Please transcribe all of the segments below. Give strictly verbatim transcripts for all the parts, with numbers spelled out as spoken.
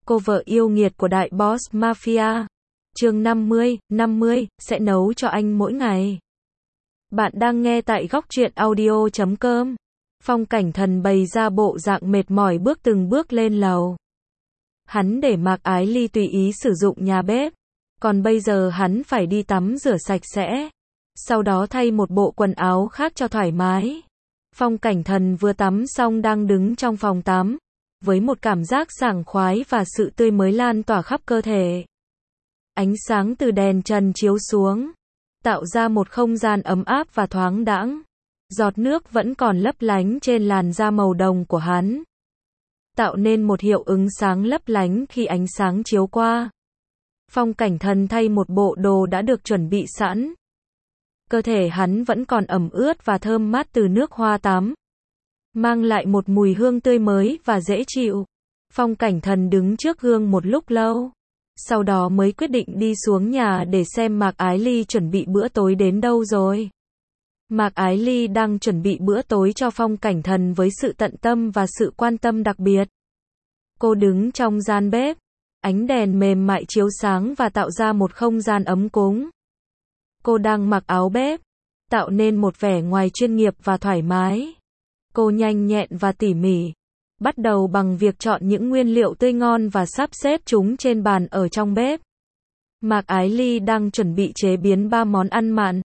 cô vợ yêu nghiệt của đại boss mafia. Chương năm mươi, năm mươi, sẽ nấu cho anh mỗi ngày. Bạn đang nghe tại góc truyện audio chấm com. Phong Cảnh Thần bày ra bộ dạng mệt mỏi bước từng bước lên lầu. Hắn để Mạc Ái Ly tùy ý sử dụng nhà bếp. Còn bây giờ hắn phải đi tắm rửa sạch sẽ. Sau đó thay một bộ quần áo khác cho thoải mái. Phong Cảnh Thần vừa tắm xong đang đứng trong phòng tắm. Với một cảm giác sảng khoái và sự tươi mới lan tỏa khắp cơ thể. Ánh sáng từ đèn trần chiếu xuống. Tạo ra một không gian ấm áp và thoáng đãng. Giọt nước vẫn còn lấp lánh trên làn da màu đồng của hắn. Tạo nên một hiệu ứng sáng lấp lánh khi ánh sáng chiếu qua. Phong Cảnh Thần thay một bộ đồ đã được chuẩn bị sẵn. Cơ thể hắn vẫn còn ẩm ướt và thơm mát từ nước hoa tắm. Mang lại một mùi hương tươi mới và dễ chịu. Phong Cảnh Thần đứng trước gương một lúc lâu. Sau đó mới quyết định đi xuống nhà để xem Mạc Ái Ly chuẩn bị bữa tối đến đâu rồi. Mạc Ái Ly đang chuẩn bị bữa tối cho Phong Cảnh Thần với sự tận tâm và sự quan tâm đặc biệt. Cô đứng trong gian bếp. Ánh đèn mềm mại chiếu sáng và tạo ra một không gian ấm cúng. Cô đang mặc áo bếp, tạo nên một vẻ ngoài chuyên nghiệp và thoải mái. Cô nhanh nhẹn và tỉ mỉ. Bắt đầu bằng việc chọn những nguyên liệu tươi ngon và sắp xếp chúng trên bàn ở trong bếp. Mạc Ái Ly đang chuẩn bị chế biến ba món ăn mặn,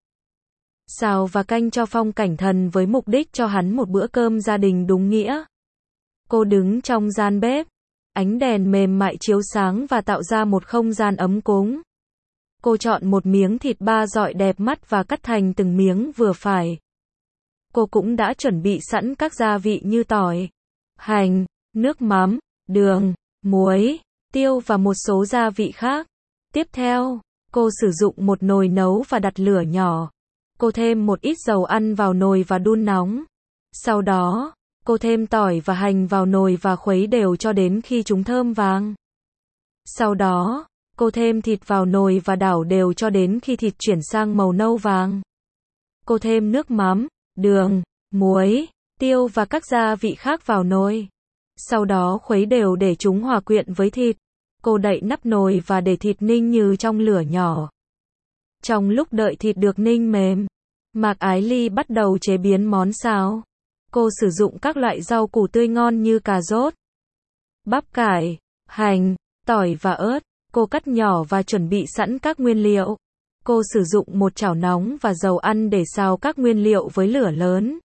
xào và canh cho Phong Cảnh Thần với mục đích cho hắn một bữa cơm gia đình đúng nghĩa. Cô đứng trong gian bếp. Ánh đèn mềm mại chiếu sáng và tạo ra một không gian ấm cúng. Cô chọn một miếng thịt ba dọi đẹp mắt và cắt thành từng miếng vừa phải. Cô cũng đã chuẩn bị sẵn các gia vị như tỏi, hành, nước mắm, đường, muối, tiêu và một số gia vị khác. Tiếp theo, cô sử dụng một nồi nấu và đặt lửa nhỏ. Cô thêm một ít dầu ăn vào nồi và đun nóng. Sau đó, cô thêm tỏi và hành vào nồi và khuấy đều cho đến khi chúng thơm vàng. Sau đó, cô thêm thịt vào nồi và đảo đều cho đến khi thịt chuyển sang màu nâu vàng. Cô thêm nước mắm, đường, muối, tiêu và các gia vị khác vào nồi. Sau đó khuấy đều để chúng hòa quyện với thịt. Cô đậy nắp nồi và để thịt ninh như trong lửa nhỏ. Trong lúc đợi thịt được ninh mềm, Mạc Ái Ly bắt đầu chế biến món xào. Cô sử dụng các loại rau củ tươi ngon như cà rốt, bắp cải, hành, tỏi và ớt. Cô cắt nhỏ và chuẩn bị sẵn các nguyên liệu. Cô sử dụng một chảo nóng và dầu ăn để xào các nguyên liệu với lửa lớn.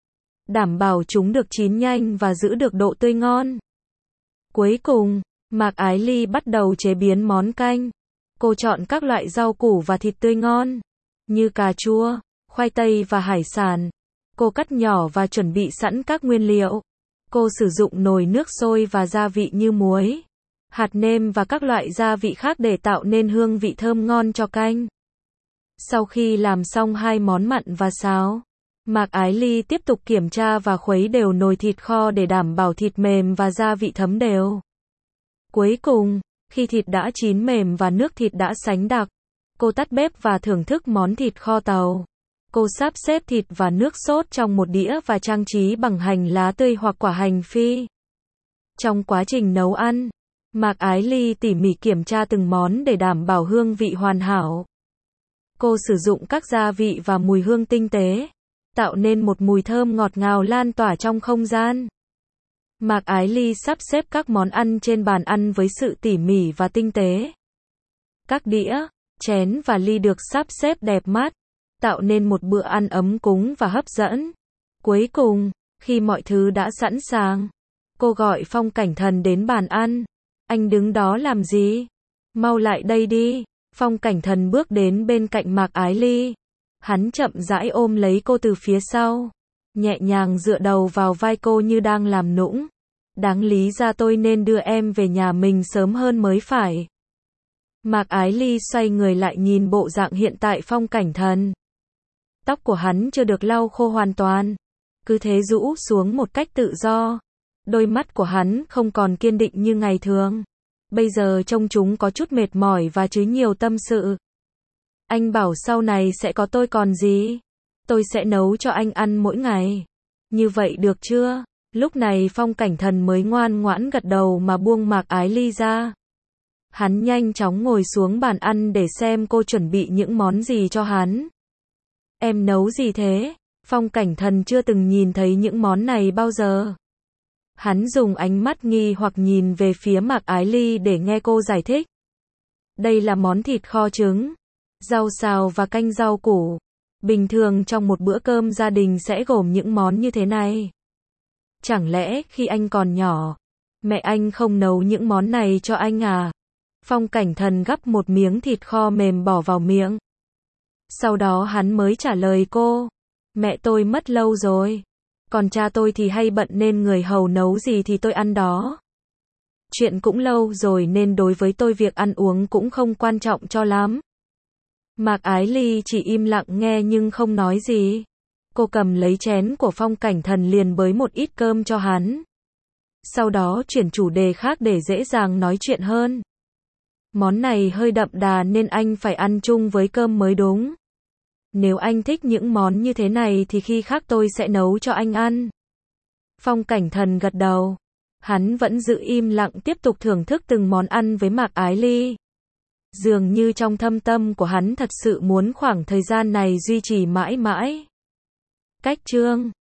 Đảm bảo chúng được chín nhanh và giữ được độ tươi ngon. Cuối cùng, Mạc Ái Ly bắt đầu chế biến món canh. Cô chọn các loại rau củ và thịt tươi ngon, như cà chua, khoai tây và hải sản. Cô cắt nhỏ và chuẩn bị sẵn các nguyên liệu. Cô sử dụng nồi nước sôi và gia vị như muối, hạt nêm và các loại gia vị khác để tạo nên hương vị thơm ngon cho canh. Sau khi làm xong hai món mặn và xào, Mạc Ái Ly tiếp tục kiểm tra và khuấy đều nồi thịt kho để đảm bảo thịt mềm và gia vị thấm đều. Cuối cùng, khi thịt đã chín mềm và nước thịt đã sánh đặc, cô tắt bếp và thưởng thức món thịt kho tàu. Cô sắp xếp thịt và nước sốt trong một đĩa và trang trí bằng hành lá tươi hoặc quả hành phi. Trong quá trình nấu ăn, Mạc Ái Ly tỉ mỉ kiểm tra từng món để đảm bảo hương vị hoàn hảo. Cô sử dụng các gia vị và mùi hương tinh tế, tạo nên một mùi thơm ngọt ngào lan tỏa trong không gian. Mạc Ái Ly sắp xếp các món ăn trên bàn ăn với sự tỉ mỉ và tinh tế. Các đĩa, chén và ly được sắp xếp đẹp mắt, tạo nên một bữa ăn ấm cúng và hấp dẫn. Cuối cùng, khi mọi thứ đã sẵn sàng, cô gọi Phong Cảnh Thần đến bàn ăn. Anh đứng đó làm gì? Mau lại đây đi. Phong Cảnh Thần bước đến bên cạnh Mạc Ái Ly. Hắn chậm rãi ôm lấy cô từ phía sau, nhẹ nhàng dựa đầu vào vai cô như đang làm nũng. Đáng lý ra tôi nên đưa em về nhà mình sớm hơn mới phải. Mạc Ái Ly xoay người lại nhìn bộ dạng hiện tại Phong Cảnh Thần. Tóc của hắn chưa được lau khô hoàn toàn, cứ thế rũ xuống một cách tự do. Đôi mắt của hắn không còn kiên định như ngày thường. Bây giờ trông chúng có chút mệt mỏi và chứa nhiều tâm sự. Anh bảo sau này sẽ có tôi còn gì? Tôi sẽ nấu cho anh ăn mỗi ngày. Như vậy được chưa? Lúc này Phong Cảnh Thần mới ngoan ngoãn gật đầu mà buông Mạc Ái Ly ra. Hắn nhanh chóng ngồi xuống bàn ăn để xem cô chuẩn bị những món gì cho hắn. Em nấu gì thế? Phong Cảnh Thần chưa từng nhìn thấy những món này bao giờ. Hắn dùng ánh mắt nghi hoặc nhìn về phía Mạc Ái Ly để nghe cô giải thích. Đây là món thịt kho trứng, rau xào và canh rau củ. Bình thường trong một bữa cơm gia đình sẽ gồm những món như thế này. Chẳng lẽ khi anh còn nhỏ, mẹ anh không nấu những món này cho anh à? Phong Cảnh Thần gắp một miếng thịt kho mềm bỏ vào miệng. Sau đó hắn mới trả lời cô. Mẹ tôi mất lâu rồi. Còn cha tôi thì hay bận nên người hầu nấu gì thì tôi ăn đó. Chuyện cũng lâu rồi nên đối với tôi việc ăn uống cũng không quan trọng cho lắm. Mạc Ái Ly chỉ im lặng nghe nhưng không nói gì. Cô cầm lấy chén của Phong Cảnh Thần liền bới một ít cơm cho hắn. Sau đó chuyển chủ đề khác để dễ dàng nói chuyện hơn. Món này hơi đậm đà nên anh phải ăn chung với cơm mới đúng. Nếu anh thích những món như thế này thì khi khác tôi sẽ nấu cho anh ăn. Phong Cảnh Thần gật đầu. Hắn vẫn giữ im lặng tiếp tục thưởng thức từng món ăn với Mạc Ái Ly. Dường như trong thâm tâm của hắn thật sự muốn khoảng thời gian này duy trì mãi mãi. Cách chương